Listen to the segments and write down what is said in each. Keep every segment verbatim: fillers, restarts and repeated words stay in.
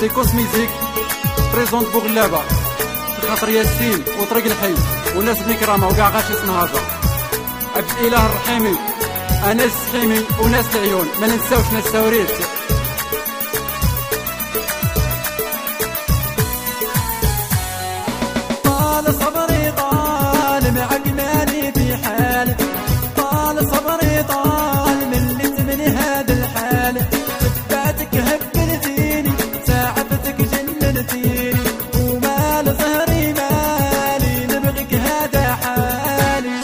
سي كوسميزيك بريزونت بوغلابة خاطر ياسين وطريق الحي والناس بن كرامة وكاع غاش اسمها عبد الاله الرحيمي انس السحيمي وناس العيون ما ننساوش ناس ساوريت. طال صبري طال معك ماني في حال، طال صبري طال من لت من هذا الحال، تبعتك هبلتيني ساعفتك جننتيني ومال ظهري مالي نبغيك هذا حالي.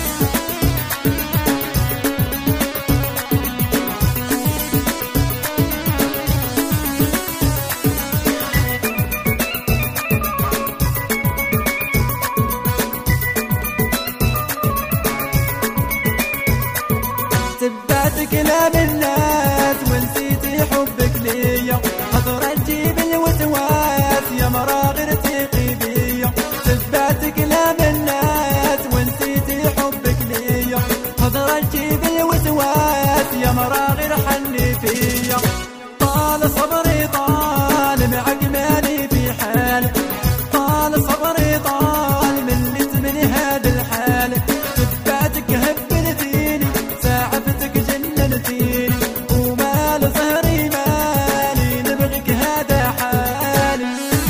تبعت كلام الناس ونسيتي حبك ليا، خطرة تجيب الوسواس يا مرا غير تيقي بيا. تبعت كلام الناس ونسيتي حبك ليا، خطرة تجيب الوسواس يا مرا غير حني فيا. طال صبري طال معك ماني في حال، طال صبري طال من لت من هذا الحال، تبعتك هبلتيني ساعفتك جننتيني ومال ظهري مالي نبغيك هذا حالي.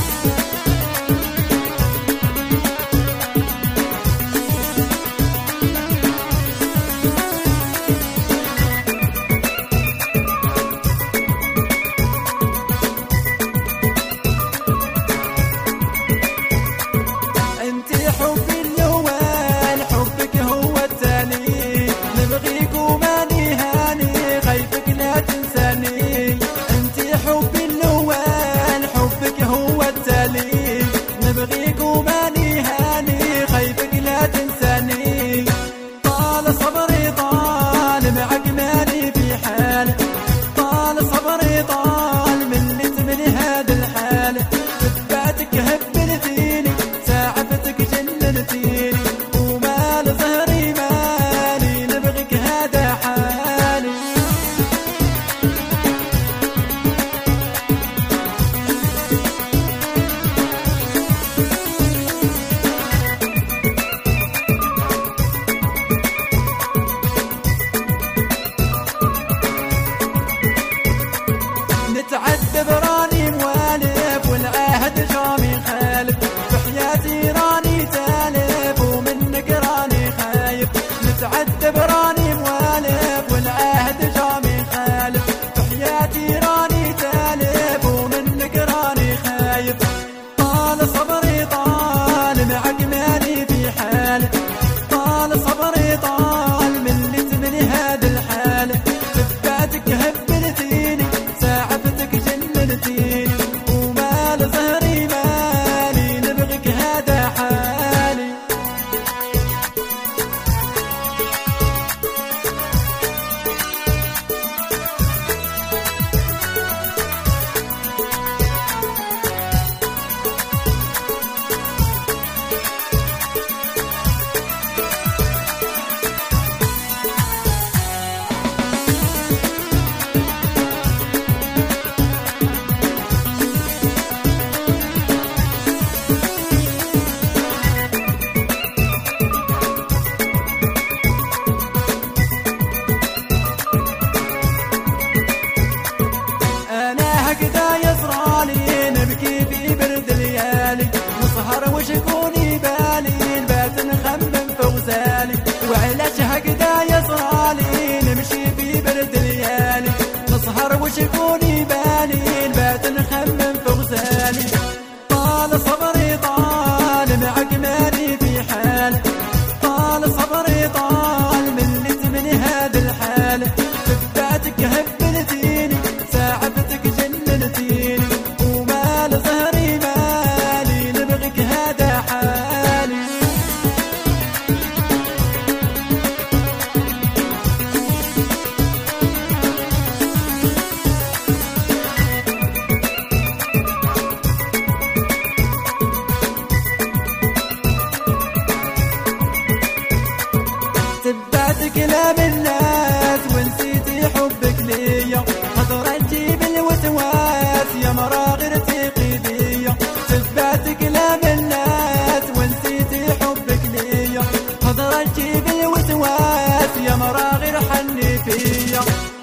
انتي حبي الاول حبك هو الثاني، نبغيك وماني هاني خايفك لا تنساني. انتي حبي الاول حبك هو الثاني، نبغيك وماني هاني خايفك لا تنساني. طال صبري طال معك ماني في حال، طال صبري طال من لت من هذا الحال، تبعتك هبلتيني ساعفتك جننتيني ومال ظهري مالي نبغيك هذا حالي. نتعذب راني موالف والعهد جامي خالف، بحياتي راني تالف ومنك راني خايف. نتعذب راني موالف والعهد جامي خالف، بحياتي راني تالف ومنك راني خايف. طال صبري طال معك ماني في حال، طال صبري طال من لت من هذا الحال، تبعتك هبلتيني ساعفتك جننتيني ومال ظهري مالي نبغيك هذا حالي. أنا هكذا يصرالي نبكي في برد الليالي، نسهر وشكوني بالي نبات نخمم فوزالي. وعلاش هكذا يصرالي نمشي في برد الليالي، نسهر وشكوني بالي نبات نخمم فوزالي. طال صبري طال معك ماني في حال، طال صبري طال من لت من هذا الحال، تبعتك هبلتيني ساعفتك جننتيني ومال ظهري مالي نبغيك هذا حالي. تبعت كلام الناس ونسيتي حبك ليا، خطرة تجيب الوسواس يا مرا غير الحنيفية.